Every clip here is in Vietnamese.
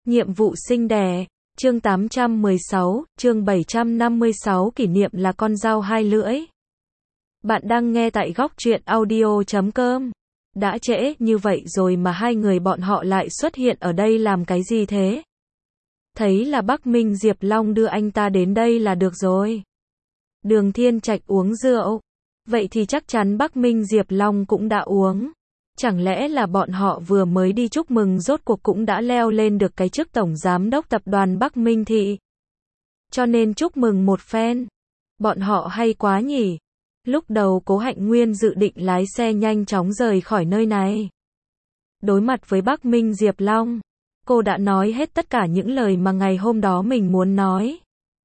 Nhiệm vụ sinh đẻ, chương 816, chương 756 kỷ niệm là con dao hai lưỡi. Bạn đang nghe tại góc truyện audio.com. Đã trễ như vậy rồi mà hai người bọn họ lại xuất hiện ở đây làm cái gì thế? Thấy là Bắc Minh Diệp Long đưa anh ta đến đây là được rồi. Đường Thiên Trạch uống rượu. Vậy thì chắc chắn Bắc Minh Diệp Long cũng đã uống. Chẳng lẽ là bọn họ vừa mới đi chúc mừng rốt cuộc cũng đã leo lên được cái chức tổng giám đốc tập đoàn Bắc Minh Thị. Cho nên chúc mừng một phen. Bọn họ hay quá nhỉ. Lúc đầu Cố Hạnh Nguyên dự định lái xe nhanh chóng rời khỏi nơi này. Đối mặt với Bắc Minh Diệp Long, cô đã nói hết tất cả những lời mà ngày hôm đó mình muốn nói.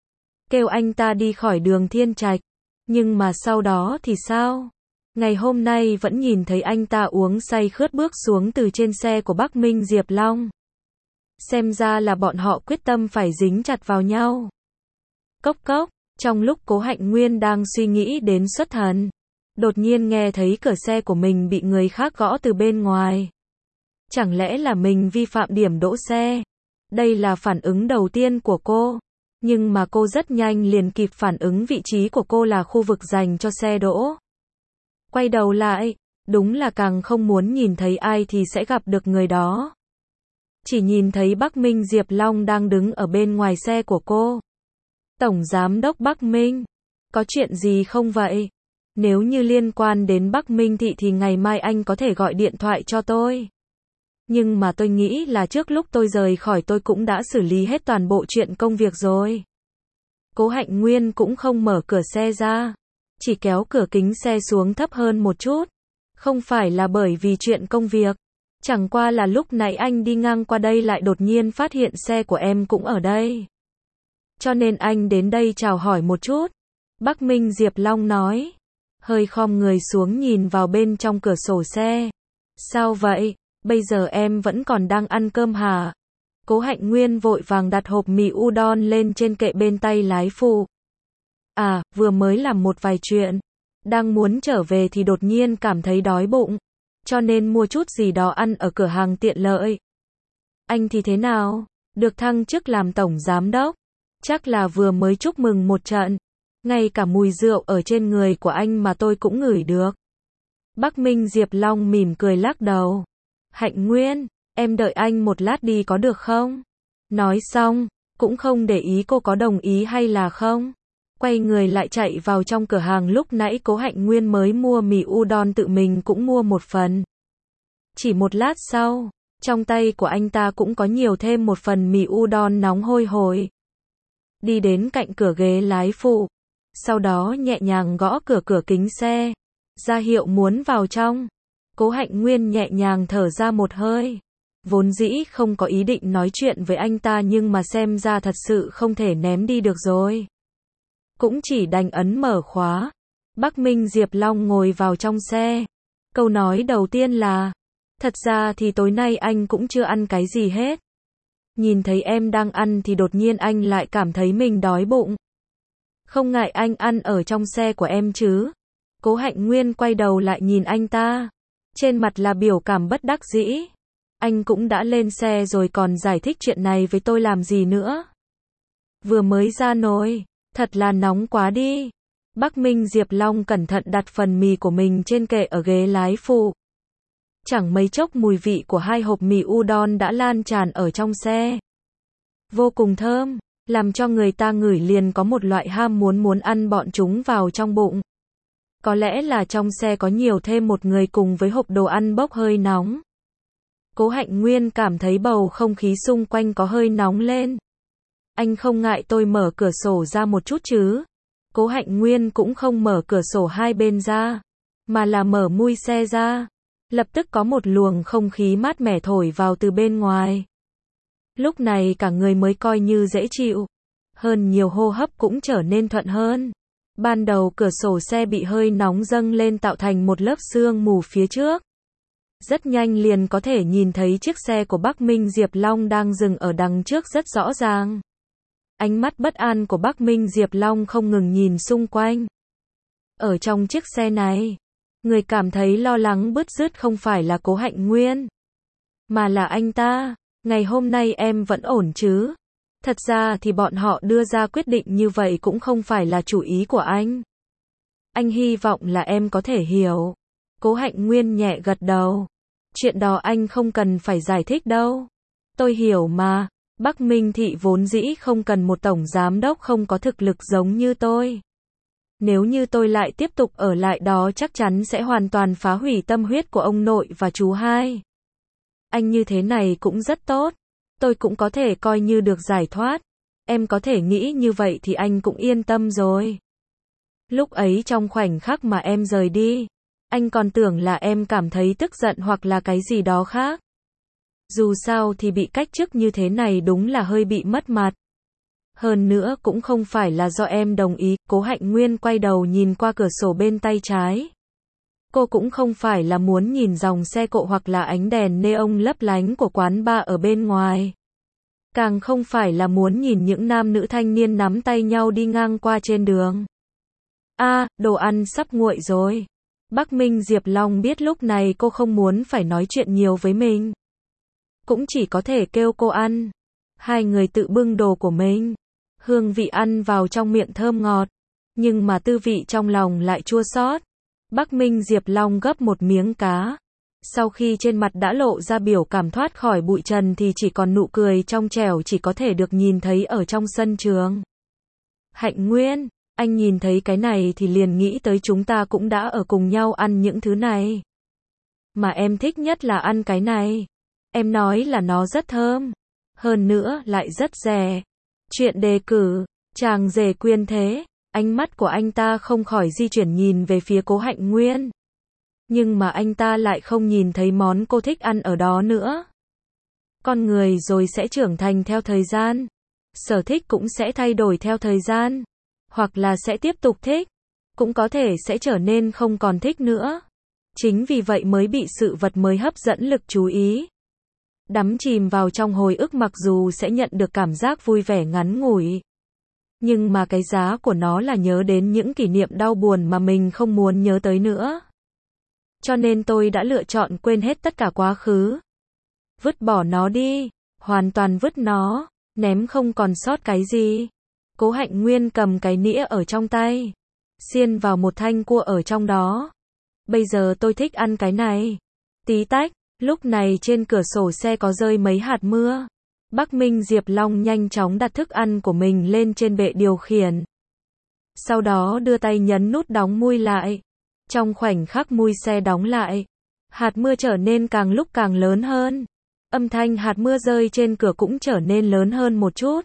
Kêu anh ta đi khỏi Đường Thiên Trạch. Nhưng mà sau đó thì sao? Ngày hôm nay vẫn nhìn thấy anh ta uống say khướt bước xuống từ trên xe của Bắc Minh Diệp Long. Xem ra là bọn họ quyết tâm phải dính chặt vào nhau. Cốc cốc, trong lúc Cố Hạnh Nguyên đang suy nghĩ đến xuất thần, đột nhiên nghe thấy cửa xe của mình bị người khác gõ từ bên ngoài. Chẳng lẽ là mình vi phạm điểm đỗ xe? Đây là phản ứng đầu tiên của cô. Nhưng mà cô rất nhanh liền kịp phản ứng vị trí của cô là khu vực dành cho xe đỗ. Quay đầu lại, đúng là càng không muốn nhìn thấy ai thì sẽ gặp được người đó. Chỉ nhìn thấy Bắc Minh Diệp Long đang đứng ở bên ngoài xe của cô. Tổng Giám đốc Bắc Minh, có chuyện gì không vậy? Nếu như liên quan đến Bắc Minh Thị thì ngày mai anh có thể gọi điện thoại cho tôi. Nhưng mà tôi nghĩ là trước lúc tôi rời khỏi tôi cũng đã xử lý hết toàn bộ chuyện công việc rồi. Cố Hạnh Nguyên cũng không mở cửa xe ra. Chỉ kéo cửa kính xe xuống thấp hơn một chút. Không phải là bởi vì chuyện công việc. Chẳng qua là lúc nãy anh đi ngang qua đây lại đột nhiên phát hiện xe của em cũng ở đây. Cho nên anh đến đây chào hỏi một chút. Bắc Minh Diệp Long nói. Hơi khom người xuống nhìn vào bên trong cửa sổ xe. Sao vậy? Bây giờ em vẫn còn đang ăn cơm hả? Cố Hạnh Nguyên vội vàng đặt hộp mì udon lên trên kệ bên tay lái phụ. À, vừa mới làm một vài chuyện. Đang muốn trở về thì đột nhiên cảm thấy đói bụng. Cho nên mua chút gì đó ăn ở cửa hàng tiện lợi. Anh thì thế nào? Được thăng chức làm tổng giám đốc. Chắc là vừa mới chúc mừng một trận. Ngay cả mùi rượu ở trên người của anh mà tôi cũng ngửi được. Bắc Minh Diệp Long mỉm cười lắc đầu. Hạnh Nguyên, em đợi anh một lát đi có được không? Nói xong, cũng không để ý cô có đồng ý hay là không. Quay người lại chạy vào trong cửa hàng lúc nãy Cố Hạnh Nguyên mới mua mì udon tự mình cũng mua một phần. Chỉ một lát sau, trong tay của anh ta cũng có nhiều thêm một phần mì udon nóng hôi hổi. Đi đến cạnh cửa ghế lái phụ. Sau đó nhẹ nhàng gõ cửa kính xe. Ra hiệu muốn vào trong. Cố Hạnh Nguyên nhẹ nhàng thở ra một hơi. Vốn dĩ không có ý định nói chuyện với anh ta nhưng mà xem ra thật sự không thể ném đi được rồi. Cũng chỉ đành ấn mở khóa. Bắc Minh Diệp Long ngồi vào trong xe. Câu nói đầu tiên là, thật ra thì tối nay anh cũng chưa ăn cái gì hết. Nhìn thấy em đang ăn thì đột nhiên anh lại cảm thấy mình đói bụng. Không ngại anh ăn ở trong xe của em chứ? Cố Hạnh Nguyên quay đầu lại nhìn anh ta. Trên mặt là biểu cảm bất đắc dĩ. Anh cũng đã lên xe rồi còn giải thích chuyện này với tôi làm gì nữa. Vừa mới ra nồi, thật là nóng quá đi. Bắc Minh Diệp Long cẩn thận đặt phần mì của mình trên kệ ở ghế lái phụ. Chẳng mấy chốc mùi vị của hai hộp mì udon đã lan tràn ở trong xe. Vô cùng thơm, làm cho người ta ngửi liền có một loại ham muốn ăn bọn chúng vào trong bụng. Có lẽ là trong xe có nhiều thêm một người cùng với hộp đồ ăn bốc hơi nóng. Cố Hạnh Nguyên cảm thấy bầu không khí xung quanh có hơi nóng lên. Anh không ngại tôi mở cửa sổ ra một chút chứ? Cố Hạnh Nguyên cũng không mở cửa sổ hai bên ra, mà là mở mui xe ra. Lập tức có một luồng không khí mát mẻ thổi vào từ bên ngoài. Lúc này cả người mới coi như dễ chịu. Hơn nhiều hô hấp cũng trở nên thuận hơn. Ban đầu cửa sổ xe bị hơi nóng dâng lên tạo thành một lớp sương mù phía trước. Rất nhanh liền có thể nhìn thấy chiếc xe của Bắc Minh Diệp Long đang dừng ở đằng trước rất rõ ràng. Ánh mắt bất an của Bắc Minh Diệp Long không ngừng nhìn xung quanh. Ở trong chiếc xe này, người cảm thấy lo lắng bứt rứt không phải là Cố Hạnh Nguyên, mà là anh ta. Ngày hôm nay em vẫn ổn chứ? Thật ra thì bọn họ đưa ra quyết định như vậy cũng không phải là chủ ý của anh. Anh hy vọng là em có thể hiểu. Cố Hạnh Nguyên nhẹ gật đầu. Chuyện đó anh không cần phải giải thích đâu. Tôi hiểu mà. Bắc Minh Thị vốn dĩ không cần một tổng giám đốc không có thực lực giống như tôi. Nếu như tôi lại tiếp tục ở lại đó chắc chắn sẽ hoàn toàn phá hủy tâm huyết của ông nội và chú hai. Anh như thế này cũng rất tốt. Tôi cũng có thể coi như được giải thoát. Em có thể nghĩ như vậy thì anh cũng yên tâm rồi. Lúc ấy trong khoảnh khắc mà em rời đi, anh còn tưởng là em cảm thấy tức giận hoặc là cái gì đó khác. Dù sao thì bị cách chức như thế này đúng là hơi bị mất mặt. Hơn nữa cũng không phải là do em đồng ý. Cố Hạnh Nguyên quay đầu nhìn qua cửa sổ bên tay trái. Cô cũng không phải là muốn nhìn dòng xe cộ hoặc là ánh đèn neon lấp lánh của quán bar ở bên ngoài. Càng không phải là muốn nhìn những nam nữ thanh niên nắm tay nhau đi ngang qua trên đường. Đồ ăn sắp nguội rồi. Bắc Minh Diệp Long biết lúc này cô không muốn phải nói chuyện nhiều với mình. Cũng chỉ có thể kêu cô ăn. Hai người tự bưng đồ của mình. Hương vị ăn vào trong miệng thơm ngọt. Nhưng mà tư vị trong lòng lại chua xót. Bắc Minh Diệp Long gấp một miếng cá. Sau khi trên mặt đã lộ ra biểu cảm thoát khỏi bụi trần thì chỉ còn nụ cười trong trẻo chỉ có thể được nhìn thấy ở trong sân trường. Hạnh Nguyên, anh nhìn thấy cái này thì liền nghĩ tới chúng ta cũng đã ở cùng nhau ăn những thứ này. Mà em thích nhất là ăn cái này. Em nói là nó rất thơm. Hơn nữa lại rất rẻ. Chuyện đề cử, chàng rể quyền thế. Ánh mắt của anh ta không khỏi di chuyển nhìn về phía Cố Hạnh Nguyên. Nhưng mà anh ta lại không nhìn thấy món cô thích ăn ở đó nữa. Con người rồi sẽ trưởng thành theo thời gian. Sở thích cũng sẽ thay đổi theo thời gian. Hoặc là sẽ tiếp tục thích. Cũng có thể sẽ trở nên không còn thích nữa. Chính vì vậy mới bị sự vật mới hấp dẫn lực chú ý. Đắm chìm vào trong hồi ức mặc dù sẽ nhận được cảm giác vui vẻ ngắn ngủi. Nhưng mà cái giá của nó là nhớ đến những kỷ niệm đau buồn mà mình không muốn nhớ tới nữa. Cho nên tôi đã lựa chọn quên hết tất cả quá khứ. Vứt bỏ nó đi. Hoàn toàn vứt nó. Ném không còn sót cái gì. Cố Hạnh Nguyên cầm cái nĩa ở trong tay. Xiên vào một thanh cua ở trong đó. Bây giờ tôi thích ăn cái này. Tí tách. Lúc này trên cửa sổ xe có rơi mấy hạt mưa. Bắc Minh Diệp Long nhanh chóng đặt thức ăn của mình lên trên bệ điều khiển. Sau đó đưa tay nhấn nút đóng mui lại. Trong khoảnh khắc mui xe đóng lại, hạt mưa trở nên càng lúc càng lớn hơn. Âm thanh hạt mưa rơi trên cửa cũng trở nên lớn hơn một chút.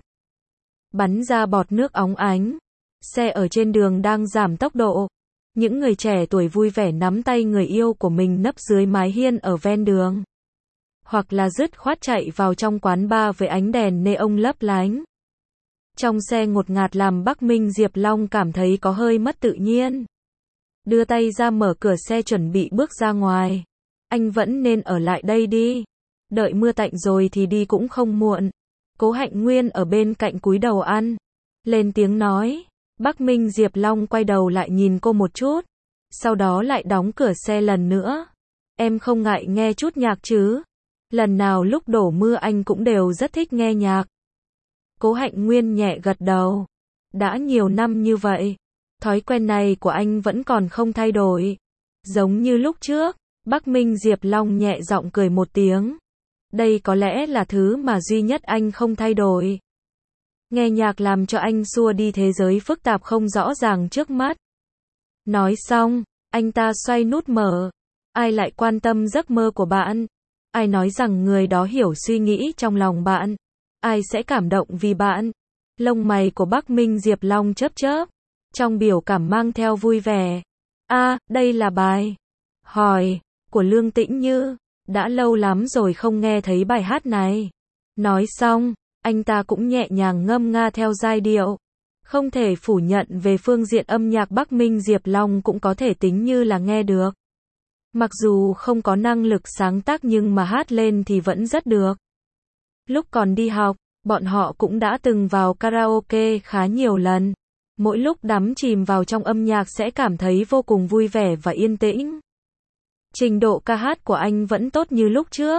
Bắn ra bọt nước óng ánh. Xe ở trên đường đang giảm tốc độ. Những người trẻ tuổi vui vẻ nắm tay người yêu của mình nấp dưới mái hiên ở ven đường. Hoặc là dứt khoát chạy vào trong quán bar với ánh đèn neon lấp lánh. Trong xe ngột ngạt làm Bắc Minh Diệp Long cảm thấy có hơi mất tự nhiên. Đưa tay ra mở cửa xe chuẩn bị bước ra ngoài. Anh vẫn nên ở lại đây đi. Đợi mưa tạnh rồi thì đi cũng không muộn. Cố Hạnh Nguyên ở bên cạnh cúi đầu ăn. Lên tiếng nói. Bắc Minh Diệp Long quay đầu lại nhìn cô một chút. Sau đó lại đóng cửa xe lần nữa. Em không ngại nghe chút nhạc chứ? Lần nào lúc đổ mưa anh cũng đều rất thích nghe nhạc. Cố Hạnh Nguyên nhẹ gật đầu. Đã nhiều năm như vậy. Thói quen này của anh vẫn còn không thay đổi. Giống như lúc trước. Bắc Minh Diệp Long nhẹ giọng cười một tiếng. Đây có lẽ là thứ mà duy nhất anh không thay đổi. Nghe nhạc làm cho anh xua đi thế giới phức tạp không rõ ràng trước mắt. Nói xong, anh ta xoay nút mở. Ai lại quan tâm giấc mơ của bạn? Ai nói rằng người đó hiểu suy nghĩ trong lòng bạn? Ai sẽ cảm động vì bạn? Lông mày của Bắc Minh Diệp Long chớp chớp. Trong biểu cảm mang theo vui vẻ. Đây là bài hỏi của Lương Tĩnh Như. Đã lâu lắm rồi không nghe thấy bài hát này. Nói xong, anh ta cũng nhẹ nhàng ngâm nga theo giai điệu. Không thể phủ nhận về phương diện âm nhạc Bắc Minh Diệp Long cũng có thể tính như là nghe được. Mặc dù không có năng lực sáng tác nhưng mà hát lên thì vẫn rất được. Lúc còn đi học, bọn họ cũng đã từng vào karaoke khá nhiều lần. Mỗi lúc đắm chìm vào trong âm nhạc sẽ cảm thấy vô cùng vui vẻ và yên tĩnh. Trình độ ca hát của anh vẫn tốt như lúc trước.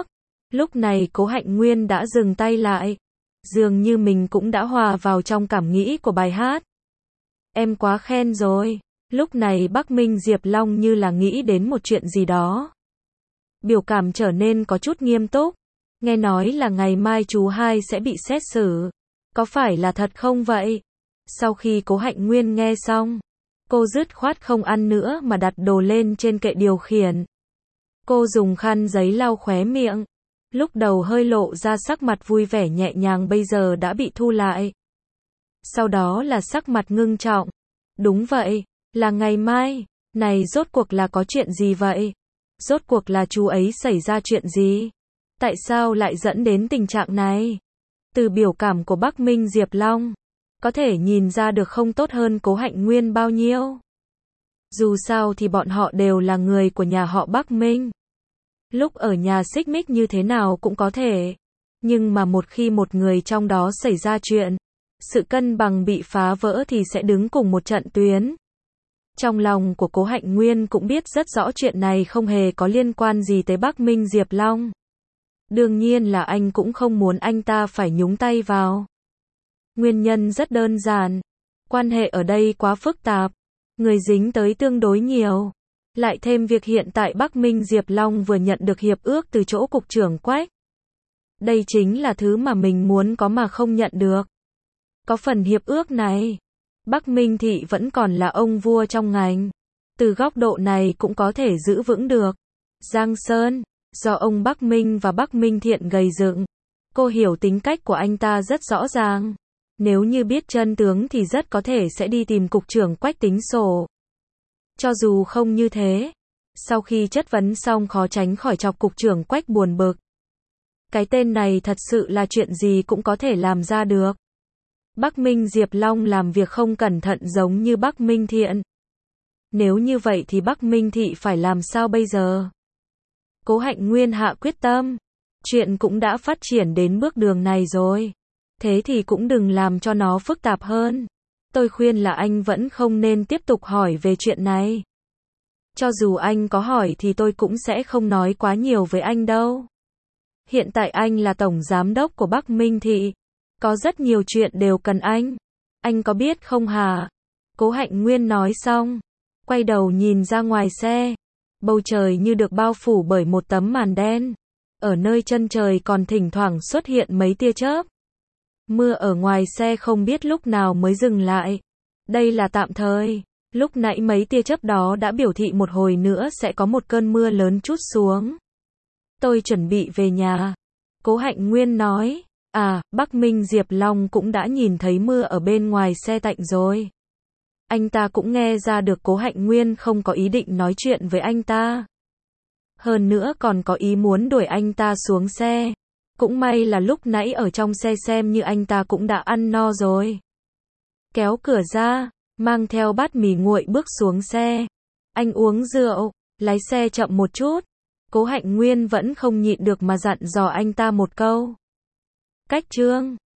Lúc này Cố Hạnh Nguyên đã dừng tay lại. Dường như mình cũng đã hòa vào trong cảm nghĩ của bài hát. Em quá khen rồi. Lúc này Bắc Minh Diệp Long như là nghĩ đến một chuyện gì đó. Biểu cảm trở nên có chút nghiêm túc. Nghe nói là ngày mai chú hai sẽ bị xét xử. Có phải là thật không vậy? Sau khi Cố Hạnh Nguyên nghe xong, cô dứt khoát không ăn nữa mà đặt đồ lên trên kệ điều khiển. Cô dùng khăn giấy lau khóe miệng. Lúc đầu hơi lộ ra sắc mặt vui vẻ nhẹ nhàng bây giờ đã bị thu lại. Sau đó là sắc mặt ngưng trọng. Đúng vậy, là ngày mai. Này rốt cuộc là có chuyện gì vậy? Rốt cuộc là chú ấy xảy ra chuyện gì? Tại sao lại dẫn đến tình trạng này? Từ biểu cảm của Bắc Minh Diệp Long, có thể nhìn ra được không tốt hơn Cố Hạnh Nguyên bao nhiêu. Dù sao thì bọn họ đều là người của nhà họ Bắc Minh. Lúc ở nhà xích mích như thế nào cũng có thể. Nhưng mà một khi một người trong đó xảy ra chuyện, sự cân bằng bị phá vỡ thì sẽ đứng cùng một trận tuyến. Trong lòng của Cố Hạnh Nguyên cũng biết rất rõ chuyện này không hề có liên quan gì tới Bắc Minh Diệp Long. Đương nhiên là anh cũng không muốn anh ta phải nhúng tay vào. Nguyên nhân rất đơn giản. Quan hệ ở đây quá phức tạp. Người dính tới tương đối nhiều. Lại thêm việc hiện tại Bắc Minh Diệp Long vừa nhận được hiệp ước từ chỗ cục trưởng Quách. Đây chính là thứ mà mình muốn có mà không nhận được. Có phần hiệp ước này, Bắc Minh Thị vẫn còn là ông vua trong ngành. Từ góc độ này cũng có thể giữ vững được. Giang Sơn, do ông Bắc Minh và Bắc Minh Thiện gầy dựng. Cô hiểu tính cách của anh ta rất rõ ràng. Nếu như biết chân tướng thì rất có thể sẽ đi tìm cục trưởng Quách tính sổ. Cho dù không như thế, sau khi chất vấn xong khó tránh khỏi chọc cục trưởng Quách buồn bực. Cái tên này thật sự là chuyện gì cũng có thể làm ra được. Bắc Minh Diệp Long làm việc không cẩn thận giống như Bắc Minh Thiện. Nếu như vậy thì Bắc Minh Thị phải làm sao bây giờ? Cố Hạnh Nguyên hạ quyết tâm. Chuyện cũng đã phát triển đến bước đường này rồi. Thế thì cũng đừng làm cho nó phức tạp hơn. Tôi khuyên là anh vẫn không nên tiếp tục hỏi về chuyện này. Cho dù anh có hỏi thì tôi cũng sẽ không nói quá nhiều với anh đâu. Hiện tại anh là tổng giám đốc của Bắc Minh Thị. Có rất nhiều chuyện đều cần anh. Anh có biết không hả? Cố Hạnh Nguyên nói xong, quay đầu nhìn ra ngoài xe. Bầu trời như được bao phủ bởi một tấm màn đen. Ở nơi chân trời còn thỉnh thoảng xuất hiện mấy tia chớp. Mưa ở ngoài xe không biết lúc nào mới dừng lại. Đây là tạm thời. Lúc nãy mấy tia chớp đó đã biểu thị một hồi nữa sẽ có một cơn mưa lớn trút xuống. Tôi chuẩn bị về nhà. Cố Hạnh Nguyên nói. À, Bắc Minh Diệp Long cũng đã nhìn thấy mưa ở bên ngoài xe tạnh rồi. Anh ta cũng nghe ra được Cố Hạnh Nguyên không có ý định nói chuyện với anh ta. Hơn nữa còn có ý muốn đuổi anh ta xuống xe. Cũng may là lúc nãy ở trong xe xem như anh ta cũng đã ăn no rồi. Kéo cửa ra, mang theo bát mì nguội bước xuống xe. Anh uống rượu, lái xe chậm một chút. Cố Hạnh Nguyên vẫn không nhịn được mà dặn dò anh ta một câu. Cách Trương.